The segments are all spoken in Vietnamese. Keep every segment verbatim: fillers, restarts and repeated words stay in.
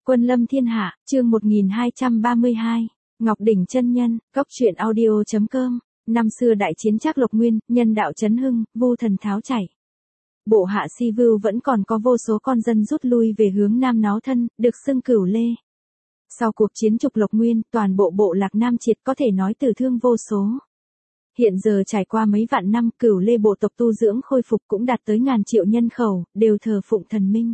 Quân lâm thiên hạ, chương một nghìn hai trăm ba mươi hai. Ngọc Đỉnh chân nhân, cốc truyện audio.com. Năm xưa đại chiến Trác Lộc Nguyên, nhân đạo chấn hưng, vu thần tháo chạy. Bộ hạ Si Vưu vẫn còn có vô số con dân rút lui về hướng Nam Náo Thân, được xưng Cửu Lê. Sau cuộc chiến Trục Lộc Nguyên, toàn bộ bộ lạc Nam Triệt có thể nói tử thương vô số. Hiện giờ trải qua mấy vạn năm, Cửu Lê bộ tộc tu dưỡng khôi phục cũng đạt tới ngàn triệu nhân khẩu, đều thờ phụng thần minh.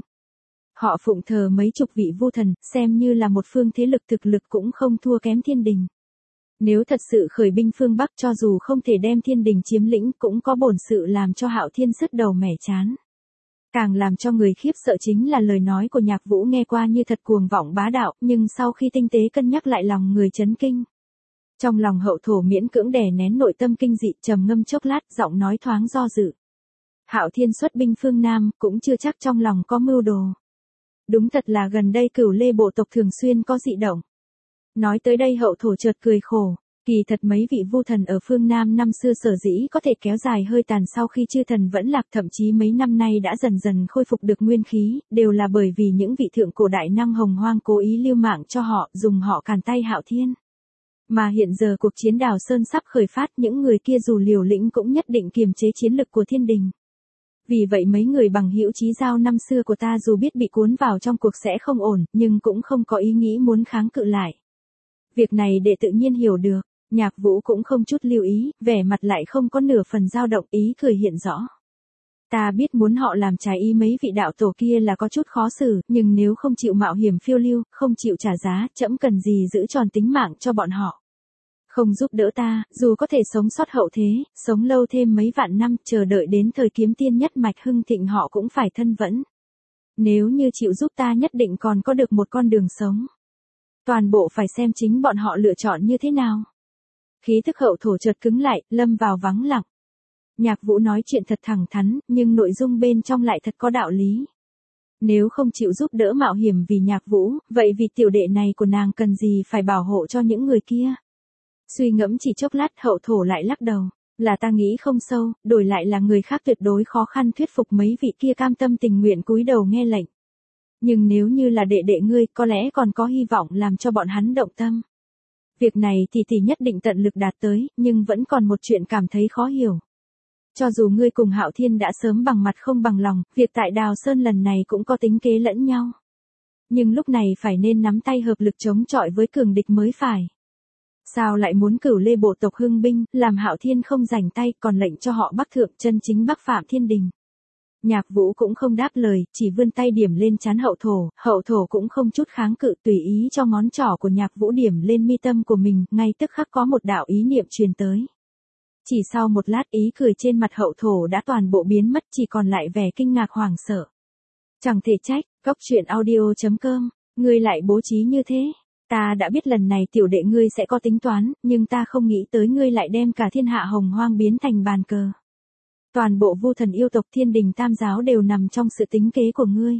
Họ phụng thờ mấy chục vị vu thần, xem như là một phương thế lực thực lực cũng không thua kém thiên đình. Nếu thật sự khởi binh phương Bắc, cho dù không thể đem thiên đình chiếm lĩnh, cũng có bổn sự làm cho Hạo Thiên sứt đầu mẻ chán. Càng làm cho người khiếp sợ chính là lời nói của Nhạc Vũ nghe qua như thật cuồng vọng bá đạo, nhưng sau khi tinh tế cân nhắc lại lòng người chấn kinh. Trong lòng Hậu Thổ miễn cưỡng đè nén nội tâm kinh dị, trầm ngâm chốc lát, giọng nói thoáng do dự. Hạo Thiên xuất binh phương Nam, cũng chưa chắc trong lòng có mưu đồ. Đúng thật là gần đây Cửu Lê bộ tộc thường xuyên có dị động. Nói tới đây Hậu Thổ chợt cười khổ, kỳ thật mấy vị vu thần ở phương Nam năm xưa sở dĩ có thể kéo dài hơi tàn sau khi chư thần vẫn lạc, thậm chí mấy năm nay đã dần dần khôi phục được nguyên khí, đều là bởi vì những vị thượng cổ đại năng hồng hoang cố ý lưu mạng cho họ, dùng họ càn tay Hạo Thiên. Mà hiện giờ cuộc chiến Đào Sơn sắp khởi phát, những người kia dù liều lĩnh cũng nhất định kiềm chế chiến lực của thiên đình. Vì vậy mấy người bằng hữu chí giao năm xưa của ta dù biết bị cuốn vào trong cuộc sẽ không ổn, nhưng cũng không có ý nghĩ muốn kháng cự lại. Việc này đệ tự nhiên hiểu được, Nhạc Vũ cũng không chút lưu ý, vẻ mặt lại không có nửa phần dao động, ý cười hiện rõ. Ta biết muốn họ làm trái ý mấy vị đạo tổ kia là có chút khó xử, nhưng nếu không chịu mạo hiểm phiêu lưu, không chịu trả giá, trẫm cần gì giữ tròn tính mạng cho bọn họ. Không giúp đỡ ta, dù có thể sống sót hậu thế, sống lâu thêm mấy vạn năm, chờ đợi đến thời kiếm tiên nhất mạch hưng thịnh họ cũng phải thân vẫn. Nếu như chịu giúp ta nhất định còn có được một con đường sống. Toàn bộ phải xem chính bọn họ lựa chọn như thế nào. Khí thức Hậu Thổ chợt cứng lại, lâm vào vắng lặng. Nhạc Vũ nói chuyện thật thẳng thắn, nhưng nội dung bên trong lại thật có đạo lý. Nếu không chịu giúp đỡ mạo hiểm vì Nhạc Vũ, vậy vì tiểu đệ này của nàng cần gì phải bảo hộ cho những người kia. Suy ngẫm chỉ chốc lát Hậu Thổ lại lắc đầu, là ta nghĩ không sâu, đổi lại là người khác tuyệt đối khó khăn thuyết phục mấy vị kia cam tâm tình nguyện cúi đầu nghe lệnh. Nhưng nếu như là đệ đệ ngươi, có lẽ còn có hy vọng làm cho bọn hắn động tâm. Việc này thì thì nhất định tận lực đạt tới, nhưng vẫn còn một chuyện cảm thấy khó hiểu. Cho dù ngươi cùng Hạo Thiên đã sớm bằng mặt không bằng lòng, việc tại Đào Sơn lần này cũng có tính kế lẫn nhau. Nhưng lúc này phải nên nắm tay hợp lực chống chọi với cường địch mới phải. Sao lại muốn Cửu Lê bộ tộc hưng binh, làm Hạo Thiên không rảnh tay, còn lệnh cho họ bắc thượng chân chính bắc phạm thiên đình. Nhạc Vũ cũng không đáp lời, chỉ vươn tay điểm lên trán Hậu Thổ, Hậu Thổ cũng không chút kháng cự, tùy ý cho ngón trỏ của Nhạc Vũ điểm lên mi tâm của mình, ngay tức khắc có một đạo ý niệm truyền tới. Chỉ sau một lát ý cười trên mặt Hậu Thổ đã toàn bộ biến mất, chỉ còn lại vẻ kinh ngạc hoảng sợ. Chẳng thể trách, cốc truyện audio.com, ngươi lại bố trí như thế. Ta đã biết lần này tiểu đệ ngươi sẽ có tính toán, nhưng ta không nghĩ tới ngươi lại đem cả thiên hạ hồng hoang biến thành bàn cờ. Toàn bộ vu thần yêu tộc thiên đình tam giáo đều nằm trong sự tính kế của ngươi.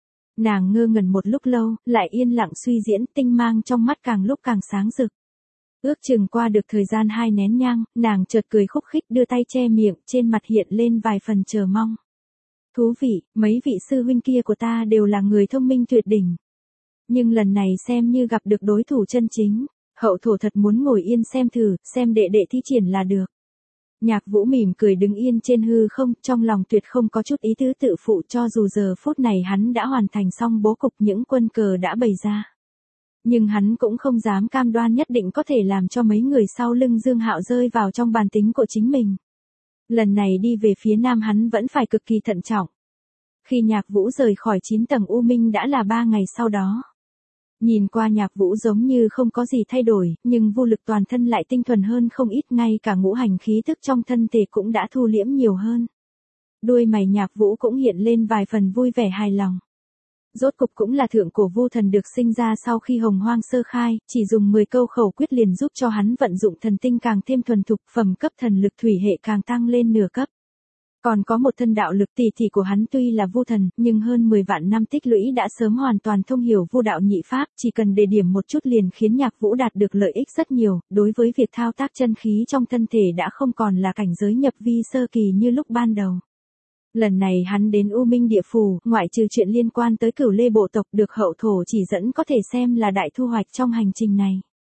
Nàng ngơ ngẩn một lúc lâu, lại yên lặng suy diễn, tinh mang trong mắt càng lúc càng sáng rực. Ước chừng qua được thời gian hai nén nhang, nàng chợt cười khúc khích đưa tay che miệng, trên mặt hiện lên vài phần chờ mong. Thú vị, mấy vị sư huynh kia của ta đều là người thông minh tuyệt đỉnh. Nhưng lần này xem như gặp được đối thủ chân chính, Hậu Thổ thật muốn ngồi yên xem thử, xem đệ đệ thi triển là được. Nhạc Vũ mỉm cười đứng yên trên hư không, trong lòng tuyệt không có chút ý tứ tự phụ, cho dù giờ phút này hắn đã hoàn thành xong bố cục những quân cờ đã bày ra. Nhưng hắn cũng không dám cam đoan nhất định có thể làm cho mấy người sau lưng Dương Hạo rơi vào trong bàn tính của chính mình. Lần này đi về phía Nam hắn vẫn phải cực kỳ thận trọng. Khi Nhạc Vũ rời khỏi chín tầng U Minh đã là ba ngày sau đó. Nhìn qua Nhạc Vũ giống như không có gì thay đổi, nhưng vô lực toàn thân lại tinh thuần hơn không ít, ngay cả ngũ hành khí tức trong thân thể cũng đã thu liễm nhiều hơn. Đuôi mày Nhạc Vũ cũng hiện lên vài phần vui vẻ hài lòng. Rốt cục cũng là thượng cổ vu thần được sinh ra sau khi hồng hoang sơ khai, chỉ dùng mười câu khẩu quyết liền giúp cho hắn vận dụng thần tinh càng thêm thuần thục, phẩm cấp thần lực thủy hệ càng tăng lên nửa cấp. Còn có một thân đạo lực tỷ tỷ của hắn tuy là vu thần, nhưng hơn mười vạn năm tích lũy đã sớm hoàn toàn thông hiểu vu đạo nhị pháp, chỉ cần đề điểm một chút liền khiến Nhạc Vũ đạt được lợi ích rất nhiều, đối với việc thao tác chân khí trong thân thể đã không còn là cảnh giới nhập vi sơ kỳ như lúc ban đầu. Lần này hắn đến U Minh địa phủ, ngoại trừ chuyện liên quan tới Cửu Lê bộ tộc được hậu thổ chỉ dẫn có thể xem là đại thu hoạch trong hành trình này.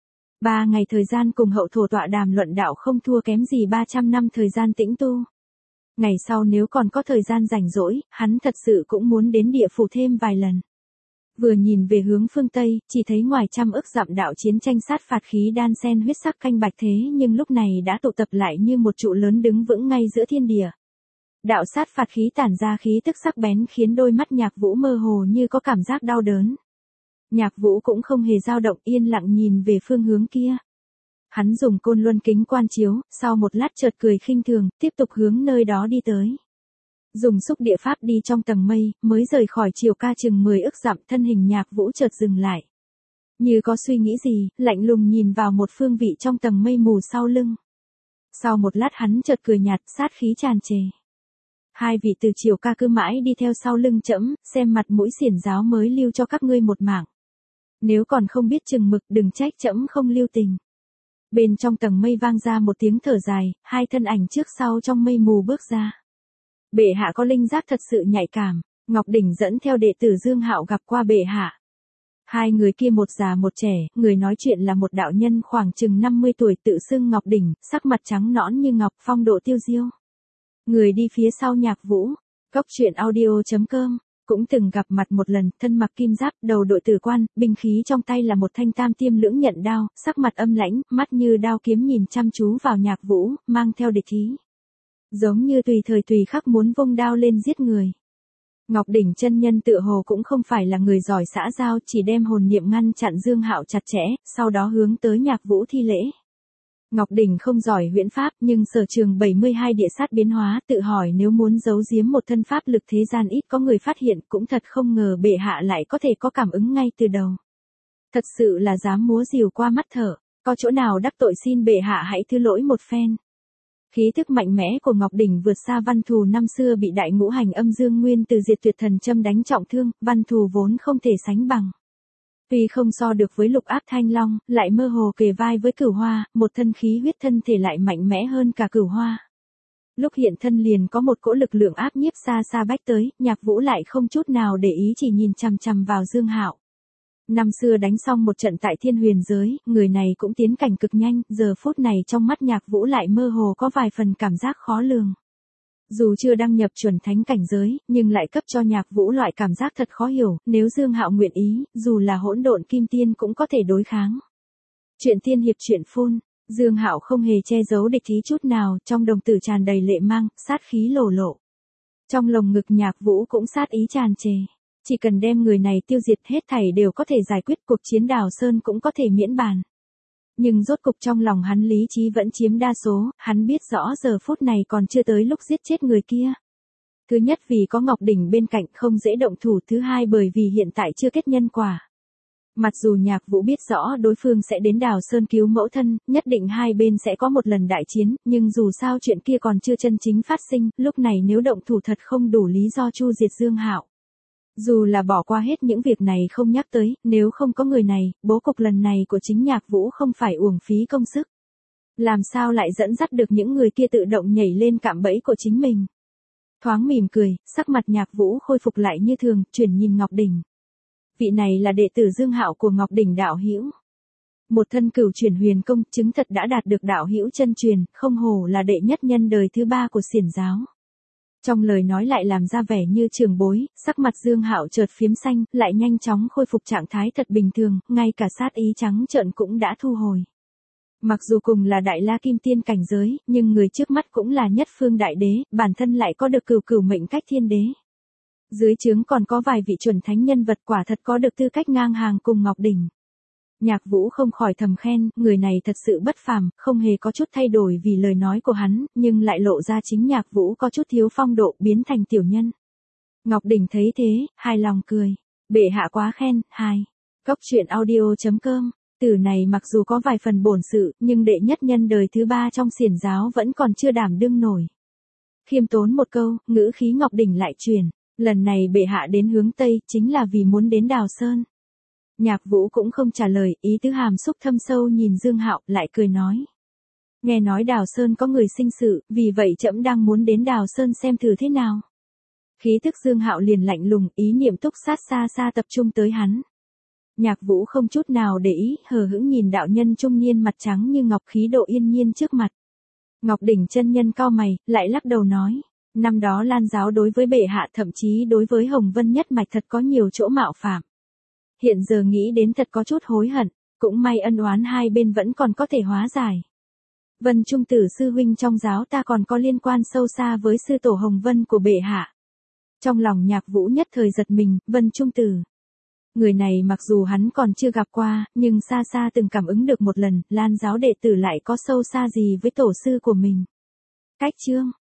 Ba ngày thời gian cùng hậu thổ tọa đàm luận đạo không thua kém gì ba trăm năm thời gian tĩnh tu. Ngày sau nếu còn có thời gian rảnh rỗi, hắn thật sự cũng muốn đến địa phủ thêm vài lần. Vừa nhìn về hướng phương Tây, chỉ thấy ngoài trăm ức dặm đạo chiến tranh sát phạt khí đan sen huyết sắc canh bạch thế nhưng lúc này đã tụ tập lại như một trụ lớn đứng vững ngay giữa thiên địa. Đạo sát phạt khí tản ra khí tức sắc bén khiến đôi mắt Nhạc Vũ mơ hồ như có cảm giác đau đớn. Nhạc Vũ cũng không hề dao động, yên lặng nhìn về phương hướng kia. Hắn dùng côn luân kính quan chiếu, sau một lát chợt cười khinh thường, tiếp tục hướng nơi đó đi tới. Dùng xúc địa pháp đi trong tầng mây, mới rời khỏi chiều ca chừng mười ức dặm, thân hình Nhạc Vũ chợt dừng lại. Như có suy nghĩ gì, lạnh lùng nhìn vào một phương vị trong tầng mây mù sau lưng. Sau một lát hắn chợt cười nhạt, sát khí tràn trề. Hai vị từ chiều ca cứ mãi đi theo sau lưng trẫm, xem mặt mũi xiển giáo mới lưu cho các ngươi một mạng. Nếu còn không biết chừng mực đừng trách trẫm không lưu tình. Bên trong tầng mây vang ra một tiếng thở dài, hai thân ảnh trước sau trong mây mù bước ra. Bệ hạ có linh giác thật sự nhạy cảm, Ngọc Đỉnh dẫn theo đệ tử Dương Hạo gặp qua bệ hạ. Hai người kia một già một trẻ, người nói chuyện là một đạo nhân khoảng chừng năm mươi tuổi tự xưng Ngọc Đỉnh, sắc mặt trắng nõn như ngọc, phong độ tiêu diêu. Người đi phía sau Nhạc Vũ, Cốc Truyện Audio chấm com, cũng từng gặp mặt một lần, thân mặc kim giáp, đầu đội tử quan, binh khí trong tay là một thanh tam tiêm lưỡng nhận đao, sắc mặt âm lãnh, mắt như đao kiếm nhìn chăm chú vào Nhạc Vũ, mang theo địch ý. Giống như tùy thời tùy khắc muốn vung đao lên giết người. Ngọc Đỉnh chân nhân tựa hồ cũng không phải là người giỏi xã giao, chỉ đem hồn niệm ngăn chặn Dương Hạo chặt chẽ, sau đó hướng tới Nhạc Vũ thi lễ. Ngọc Đỉnh không giỏi huyễn pháp, nhưng sở trường bảy mươi hai địa sát biến hóa, tự hỏi nếu muốn giấu giếm một thân pháp lực thế gian ít có người phát hiện, cũng thật không ngờ bệ hạ lại có thể có cảm ứng ngay từ đầu. Thật sự là dám múa rìu qua mắt thở, có chỗ nào đắc tội xin bệ hạ hãy thứ lỗi một phen. Khí thức mạnh mẽ của Ngọc Đỉnh vượt xa Văn Thù năm xưa bị đại ngũ hành âm dương nguyên từ diệt tuyệt thần châm đánh trọng thương, Văn Thù vốn không thể sánh bằng. Tuy không so được với Lục Áp Thanh Long, lại mơ hồ kề vai với Cửu Hoa, một thân khí huyết thân thể lại mạnh mẽ hơn cả Cửu Hoa. Lúc hiện thân liền có một cỗ lực lượng áp nhiếp xa xa bách tới, Nhạc Vũ lại không chút nào để ý chỉ nhìn chằm chằm vào Dương Hạo. Năm xưa đánh xong một trận tại Thiên Huyền giới, người này cũng tiến cảnh cực nhanh, giờ phút này trong mắt Nhạc Vũ lại mơ hồ có vài phần cảm giác khó lường. Dù chưa đăng nhập chuẩn thánh cảnh giới, nhưng lại cấp cho Nhạc Vũ loại cảm giác thật khó hiểu, nếu Dương Hạo nguyện ý, dù là hỗn độn kim tiên cũng có thể đối kháng. Chuyện tiên hiệp truyện phun, Dương Hạo không hề che giấu địch ý chút nào, trong đồng tử tràn đầy lệ mang, sát khí lổ lộ. Trong lồng ngực Nhạc Vũ cũng sát ý tràn trề. Chỉ cần đem người này tiêu diệt hết thảy đều có thể giải quyết, cuộc chiến Đào Sơn cũng có thể miễn bàn. Nhưng rốt cục trong lòng hắn lý trí vẫn chiếm đa số, hắn biết rõ giờ phút này còn chưa tới lúc giết chết người kia. Thứ nhất vì có Ngọc Đỉnh bên cạnh không dễ động thủ, thứ hai bởi vì hiện tại chưa kết nhân quả. Mặc dù Nhạc Vũ biết rõ đối phương sẽ đến Đào Sơn cứu mẫu thân, nhất định hai bên sẽ có một lần đại chiến, nhưng dù sao chuyện kia còn chưa chân chính phát sinh, lúc này nếu động thủ thật không đủ lý do chu diệt Dương Hạo. Dù là bỏ qua hết những việc này không nhắc tới, nếu không có người này, bố cục lần này của chính Nhạc Vũ không phải uổng phí công sức. Làm sao lại dẫn dắt được những người kia tự động nhảy lên cạm bẫy của chính mình. Thoáng mỉm cười, sắc mặt Nhạc Vũ khôi phục lại như thường, chuyển nhìn Ngọc Đỉnh. Vị này là đệ tử Dương Hạo của Ngọc Đỉnh đạo hữu. Một thân cửu chuyển huyền công, chứng thật đã đạt được đạo hữu chân truyền, không hổ là đệ nhất nhân đời thứ ba của xiển giáo. Trong lời nói lại làm ra vẻ như trường bối, sắc mặt Dương Hạo chợt phiếm xanh, lại nhanh chóng khôi phục trạng thái thật bình thường, ngay cả sát ý trắng trợn cũng đã thu hồi. Mặc dù cùng là đại la kim tiên cảnh giới, nhưng người trước mắt cũng là nhất phương đại đế, bản thân lại có được cửu cửu mệnh cách thiên đế. Dưới trướng còn có vài vị chuẩn thánh nhân vật, quả thật có được tư cách ngang hàng cùng Ngọc Đỉnh. Nhạc Vũ không khỏi thầm khen, người này thật sự bất phàm, không hề có chút thay đổi vì lời nói của hắn, nhưng lại lộ ra chính Nhạc Vũ có chút thiếu phong độ, biến thành tiểu nhân. Ngọc Đỉnh thấy thế, hài lòng cười. Bệ hạ quá khen, hai. Cốc Truyện Audio chấm com, từ này mặc dù có vài phần bổn sự, nhưng đệ nhất nhân đời thứ ba trong xiển giáo vẫn còn chưa đảm đương nổi. Khiêm tốn một câu, ngữ khí Ngọc Đỉnh lại truyền, lần này bệ hạ đến hướng Tây, chính là vì muốn đến Đào Sơn. Nhạc Vũ cũng không trả lời, ý tứ hàm xúc thâm sâu nhìn Dương Hạo, lại cười nói. Nghe nói Đào Sơn có người sinh sự, vì vậy trẫm đang muốn đến Đào Sơn xem thử thế nào. Khí thức Dương Hạo liền lạnh lùng, ý niệm túc sát xa xa tập trung tới hắn. Nhạc Vũ không chút nào để ý, hờ hững nhìn đạo nhân trung niên mặt trắng như ngọc khí độ yên nhiên trước mặt. Ngọc Đỉnh chân nhân cau mày, lại lắc đầu nói, năm đó Lan giáo đối với bệ hạ thậm chí đối với Hồng Vân nhất mạch thật có nhiều chỗ mạo phạm. Hiện giờ nghĩ đến thật có chút hối hận, cũng may ân oán hai bên vẫn còn có thể hóa giải. Vân Trung Tử sư huynh trong giáo ta còn có liên quan sâu xa với sư tổ Hồng Vân của bệ hạ. Trong lòng Nhạc Vũ nhất thời giật mình, Vân Trung Tử. Người này mặc dù hắn còn chưa gặp qua, nhưng xa xa từng cảm ứng được một lần, Lan giáo đệ tử lại có sâu xa gì với tổ sư của mình. Cách chương